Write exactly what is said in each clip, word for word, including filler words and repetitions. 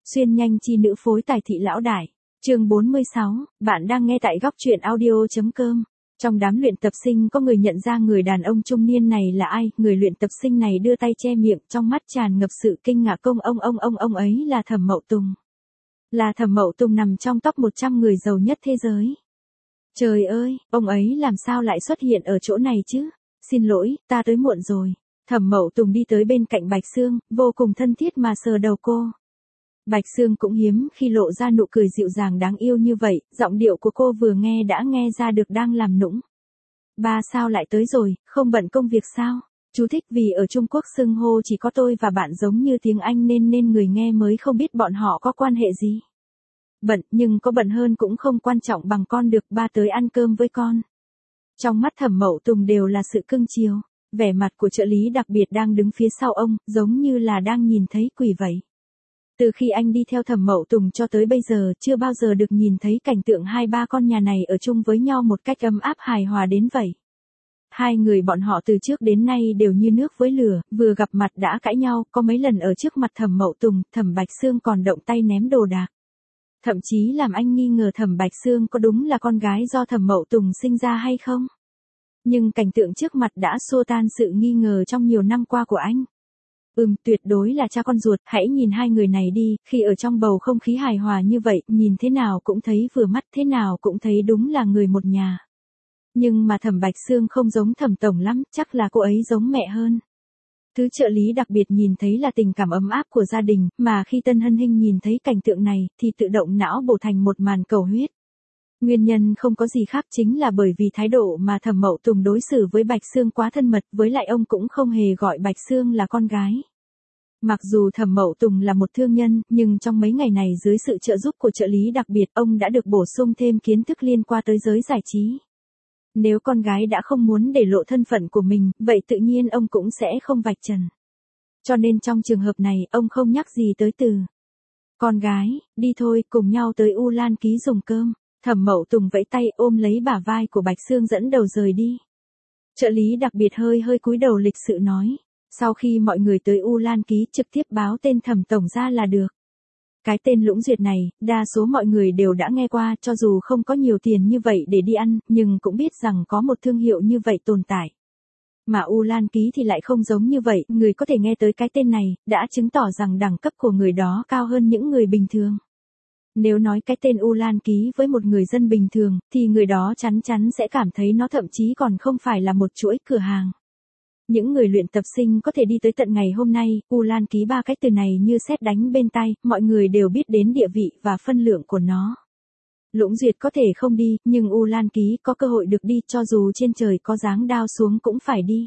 Xuyên nhanh chi nữ phối tài thị lão đại. Chương bốn mươi sáu, bạn đang nghe tại góc truyện audio chấm com. Trong đám luyện tập sinh có người nhận ra người đàn ông trung niên này là ai, người luyện tập sinh này đưa tay che miệng, trong mắt tràn ngập sự kinh ngạc. Công ông ông ông ông ấy là Thẩm Mậu Tùng. Là Thẩm Mậu Tùng nằm trong top một trăm người giàu nhất thế giới. Trời ơi, ông ấy làm sao lại xuất hiện ở chỗ này chứ? Xin lỗi, ta tới muộn rồi. Thẩm Mậu Tùng đi tới bên cạnh Bạch Sương, vô cùng thân thiết mà sờ đầu cô. Bạch Sương cũng hiếm khi lộ ra nụ cười dịu dàng đáng yêu như vậy, giọng điệu của cô vừa nghe đã nghe ra được đang làm nũng. Ba sao lại tới rồi, không bận công việc sao? Chú thích vì ở Trung Quốc xưng hô chỉ có tôi và bạn giống như tiếng Anh nên nên người nghe mới không biết bọn họ có quan hệ gì. Bận, nhưng có bận hơn cũng không quan trọng bằng con được, ba tới ăn cơm với con. Trong mắt Thẩm Mậu Tùng đều là sự cưng chiều, vẻ mặt của trợ lý đặc biệt đang đứng phía sau ông, giống như là đang nhìn thấy quỷ vậy. Từ khi anh đi theo Thẩm Mậu Tùng cho tới bây giờ chưa bao giờ được nhìn thấy cảnh tượng hai ba con nhà này ở chung với nhau một cách ấm áp hài hòa đến vậy. Hai người bọn họ từ trước đến nay đều như nước với lửa, vừa gặp mặt đã cãi nhau, có mấy lần ở trước mặt Thẩm Mậu Tùng, Thẩm Bạch Sương còn động tay ném đồ đạc. Thậm chí làm anh nghi ngờ Thẩm Bạch Sương có đúng là con gái do Thẩm Mậu Tùng sinh ra hay không. Nhưng cảnh tượng trước mặt đã xua tan sự nghi ngờ trong nhiều năm qua của anh. Ừm, tuyệt đối là cha con ruột, hãy nhìn hai người này đi, khi ở trong bầu không khí hài hòa như vậy, nhìn thế nào cũng thấy vừa mắt, thế nào cũng thấy đúng là người một nhà. Nhưng mà Thẩm Bạch Sương không giống Thẩm Tổng lắm, chắc là cô ấy giống mẹ hơn. Thứ trợ lý đặc biệt nhìn thấy là tình cảm ấm áp của gia đình, mà khi Tân Hân Hinh nhìn thấy cảnh tượng này, thì tự động não bổ thành một màn cầu huyết. Nguyên nhân không có gì khác chính là bởi vì thái độ mà Thẩm Mậu Tùng đối xử với Bạch Sương quá thân mật, với lại ông cũng không hề gọi Bạch Sương là con gái. Mặc dù Thẩm Mậu Tùng là một thương nhân, nhưng trong mấy ngày này dưới sự trợ giúp của trợ lý đặc biệt, ông đã được bổ sung thêm kiến thức liên quan tới giới giải trí. Nếu con gái đã không muốn để lộ thân phận của mình, vậy tự nhiên ông cũng sẽ không vạch trần. Cho nên trong trường hợp này, ông không nhắc gì tới từ con gái. Đi thôi, cùng nhau tới U Lan Ký dùng cơm. Thẩm Mậu Tùng vẫy tay ôm lấy bả vai của Bạch Sương dẫn đầu rời đi. Trợ lý đặc biệt hơi hơi cúi đầu lịch sự nói. Sau khi mọi người tới U Lan Ký trực tiếp báo tên Thẩm Tổng ra là được. Cái tên Lũng Duyệt này, đa số mọi người đều đã nghe qua, cho dù không có nhiều tiền như vậy để đi ăn, nhưng cũng biết rằng có một thương hiệu như vậy tồn tại. Mà U Lan Ký thì lại không giống như vậy, người có thể nghe tới cái tên này, đã chứng tỏ rằng đẳng cấp của người đó cao hơn những người bình thường. Nếu nói cái tên U Lan Ký với một người dân bình thường, thì người đó chắn chắn sẽ cảm thấy nó thậm chí còn không phải là một chuỗi cửa hàng. Những người luyện tập sinh có thể đi tới tận ngày hôm nay, U Lan Ký ba cái từ này như sét đánh bên tai, mọi người đều biết đến địa vị và phân lượng của nó. Lũng Duyệt có thể không đi, nhưng U Lan Ký có cơ hội được đi, cho dù trên trời có giáng đao xuống cũng phải đi.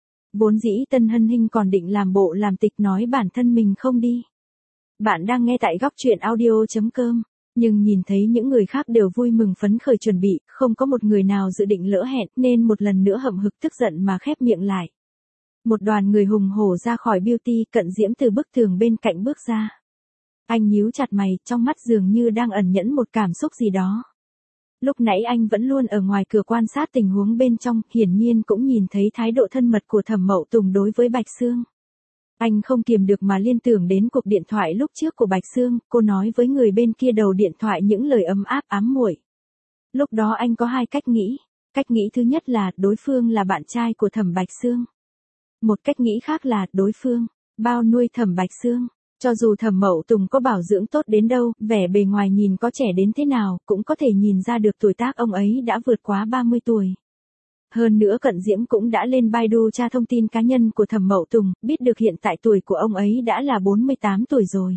Vốn dĩ Tân Hân Hinh còn định làm bộ làm tịch nói bản thân mình không đi. Bạn đang nghe tại góc truyện audio chấm com, nhưng nhìn thấy những người khác đều vui mừng phấn khởi chuẩn bị, không có một người nào dự định lỡ hẹn, nên một lần nữa hậm hực tức giận mà khép miệng lại. Một đoàn người hùng hổ ra khỏi beauty, Cận Diễm từ bức tường bên cạnh bước ra. Anh nhíu chặt mày, trong mắt dường như đang ẩn nhẫn một cảm xúc gì đó. Lúc nãy anh vẫn luôn ở ngoài cửa quan sát tình huống bên trong, hiển nhiên cũng nhìn thấy thái độ thân mật của Thẩm Mậu Tùng đối với Bạch Sương. Anh không kiềm được mà liên tưởng đến cuộc điện thoại lúc trước của Bạch Sương, cô nói với người bên kia đầu điện thoại những lời ấm áp ám muội. Lúc đó anh có hai cách nghĩ. Cách nghĩ thứ nhất là đối phương là bạn trai của Thẩm Bạch Sương. Một cách nghĩ khác là đối phương bao nuôi Thẩm Bạch Sương. Cho dù Thẩm Mậu Tùng có bảo dưỡng tốt đến đâu, vẻ bề ngoài nhìn có trẻ đến thế nào, cũng có thể nhìn ra được tuổi tác ông ấy đã vượt quá ba mươi tuổi. Hơn nữa Cận Diễm cũng đã lên Baidu tra thông tin cá nhân của Thẩm Mậu Tùng, biết được hiện tại tuổi của ông ấy đã là bốn mươi tám tuổi rồi.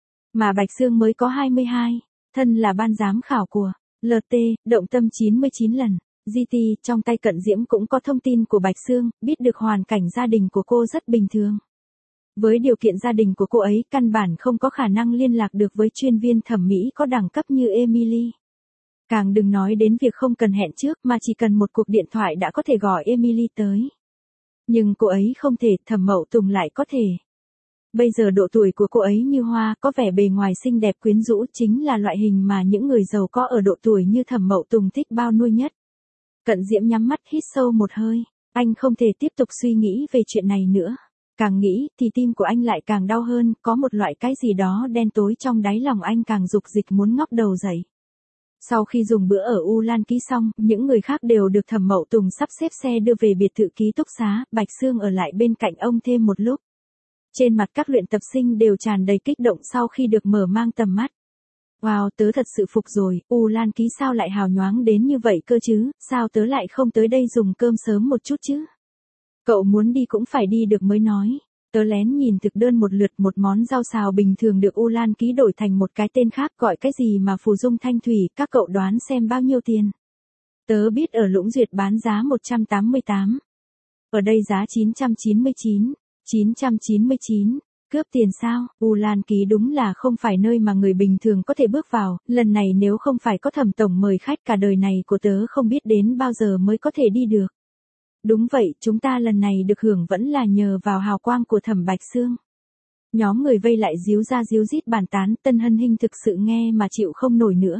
Mà Bạch Sương mới có hai mươi hai, thân là ban giám khảo của lờ tê, động tâm chín mươi chín lần. giê tê, trong tay Cận Diễm cũng có thông tin của Bạch Sương, biết được hoàn cảnh gia đình của cô rất bình thường. Với điều kiện gia đình của cô ấy, căn bản không có khả năng liên lạc được với chuyên viên thẩm mỹ có đẳng cấp như Emily. Càng đừng nói đến việc không cần hẹn trước mà chỉ cần một cuộc điện thoại đã có thể gọi Emily tới. Nhưng cô ấy không thể, Thẩm Mậu Tùng lại có thể. Bây giờ độ tuổi của cô ấy như hoa, có vẻ bề ngoài xinh đẹp quyến rũ, chính là loại hình mà những người giàu có ở độ tuổi như Thẩm Mậu Tùng thích bao nuôi nhất. Cận Diễm nhắm mắt hít sâu một hơi, anh không thể tiếp tục suy nghĩ về chuyện này nữa. Càng nghĩ thì tim của anh lại càng đau hơn, có một loại cái gì đó đen tối trong đáy lòng anh càng dục dịch muốn ngóc đầu dậy. Sau khi dùng bữa ở U Lan Ký xong, những người khác đều được Thẩm Mậu Tùng sắp xếp xe đưa về biệt thự ký túc xá, Bạch Sương ở lại bên cạnh ông thêm một lúc. Trên mặt các luyện tập sinh đều tràn đầy kích động sau khi được mở mang tầm mắt. Wow, tớ thật sự phục rồi, U Lan Ký sao lại hào nhoáng đến như vậy cơ chứ, sao tớ lại không tới đây dùng cơm sớm một chút chứ? Cậu muốn đi cũng phải đi được mới nói. Tớ lén nhìn thực đơn một lượt, một món rau xào bình thường được U Lan Ký đổi thành một cái tên khác, gọi cái gì mà phù dung thanh thủy, các cậu đoán xem bao nhiêu tiền. Tớ biết ở Lũng Duyệt bán giá một trăm tám mươi tám. Ở đây giá chín trăm chín mươi chín. chín trăm chín mươi chín. Cướp tiền sao? U Lan Ký đúng là không phải nơi mà người bình thường có thể bước vào, lần này nếu không phải có Thẩm tổng mời khách, cả đời này của tớ không biết đến bao giờ mới có thể đi được. Đúng vậy, chúng ta lần này được hưởng vẫn là nhờ vào hào quang của Thẩm Bạch Sương. Nhóm người vây lại díu ra díu dít bàn tán, Tân Hân Hinh thực sự nghe mà chịu không nổi nữa.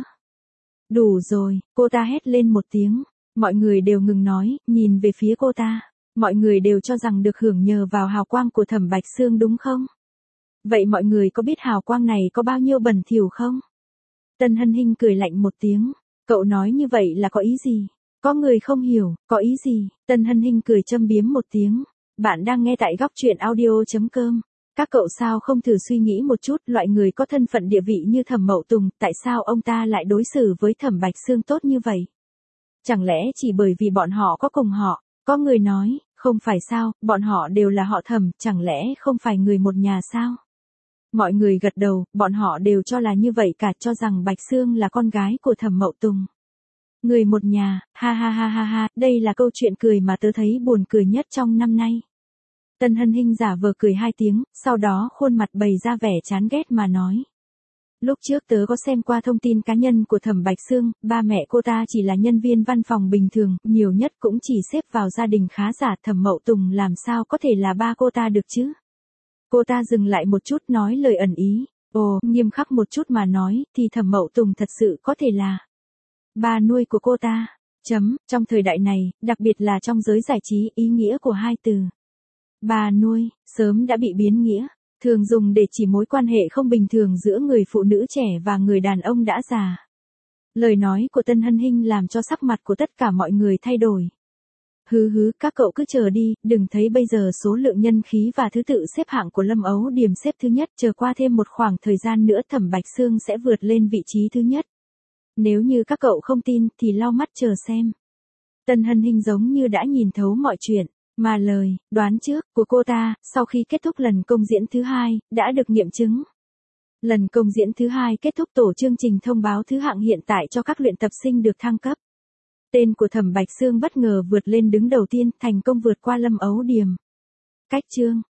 Đủ rồi, cô ta hét lên một tiếng, mọi người đều ngừng nói, nhìn về phía cô ta. Mọi người đều cho rằng được hưởng nhờ vào hào quang của Thẩm Bạch Sương đúng không? Vậy mọi người có biết hào quang này có bao nhiêu bẩn thỉu không? Tân Hân Hinh cười lạnh một tiếng, cậu nói như vậy là có ý gì? Có người không hiểu, có ý gì? Tân Hân Hinh cười châm biếm một tiếng, bạn đang nghe tại góc truyện audio chấm com. Các cậu sao không thử suy nghĩ một chút, loại người có thân phận địa vị như Thẩm Mậu Tùng, tại sao ông ta lại đối xử với Thẩm Bạch Sương tốt như vậy? Chẳng lẽ chỉ bởi vì bọn họ có cùng họ? Có người nói, không phải sao, bọn họ đều là họ Thẩm, chẳng lẽ không phải người một nhà sao? Mọi người gật đầu, bọn họ đều cho là như vậy cả, cho rằng Bạch Sương là con gái của Thẩm Mậu Tùng. Người một nhà, ha ha ha ha ha, đây là câu chuyện cười mà tớ thấy buồn cười nhất trong năm nay. Tân Hân Hinh giả vờ cười hai tiếng, sau đó khuôn mặt bày ra vẻ chán ghét mà nói. Lúc trước tớ có xem qua thông tin cá nhân của Thẩm Bạch Sương, ba mẹ cô ta chỉ là nhân viên văn phòng bình thường, nhiều nhất cũng chỉ xếp vào gia đình khá giả, Thẩm Mậu Tùng làm sao có thể là ba cô ta được chứ? Cô ta dừng lại một chút nói lời ẩn ý, ồ, nghiêm khắc một chút mà nói, thì Thẩm Mậu Tùng thật sự có thể là ba nuôi của cô ta. Chấm, trong thời đại này, đặc biệt là trong giới giải trí, ý nghĩa của hai từ bà nuôi, sớm đã bị biến nghĩa, thường dùng để chỉ mối quan hệ không bình thường giữa người phụ nữ trẻ và người đàn ông đã già. Lời nói của Tân Hân Hinh làm cho sắc mặt của tất cả mọi người thay đổi. Hứ hứ, các cậu cứ chờ đi, đừng thấy bây giờ số lượng nhân khí và thứ tự xếp hạng của Lâm Ấu Điềm xếp thứ nhất, chờ qua thêm một khoảng thời gian nữa Thẩm Bạch Sương sẽ vượt lên vị trí thứ nhất. Nếu như các cậu không tin thì lau mắt chờ xem. Tân Hân Hinh giống như đã nhìn thấu mọi chuyện, mà lời, đoán trước, của cô ta, sau khi kết thúc lần công diễn thứ hai, đã được nghiệm chứng. Lần công diễn thứ hai kết thúc, tổ chương trình thông báo thứ hạng hiện tại cho các luyện tập sinh được thăng cấp. Tên của Thẩm Bạch Sương bất ngờ vượt lên đứng đầu tiên, thành công vượt qua Lâm Ấu Điềm. Cách chương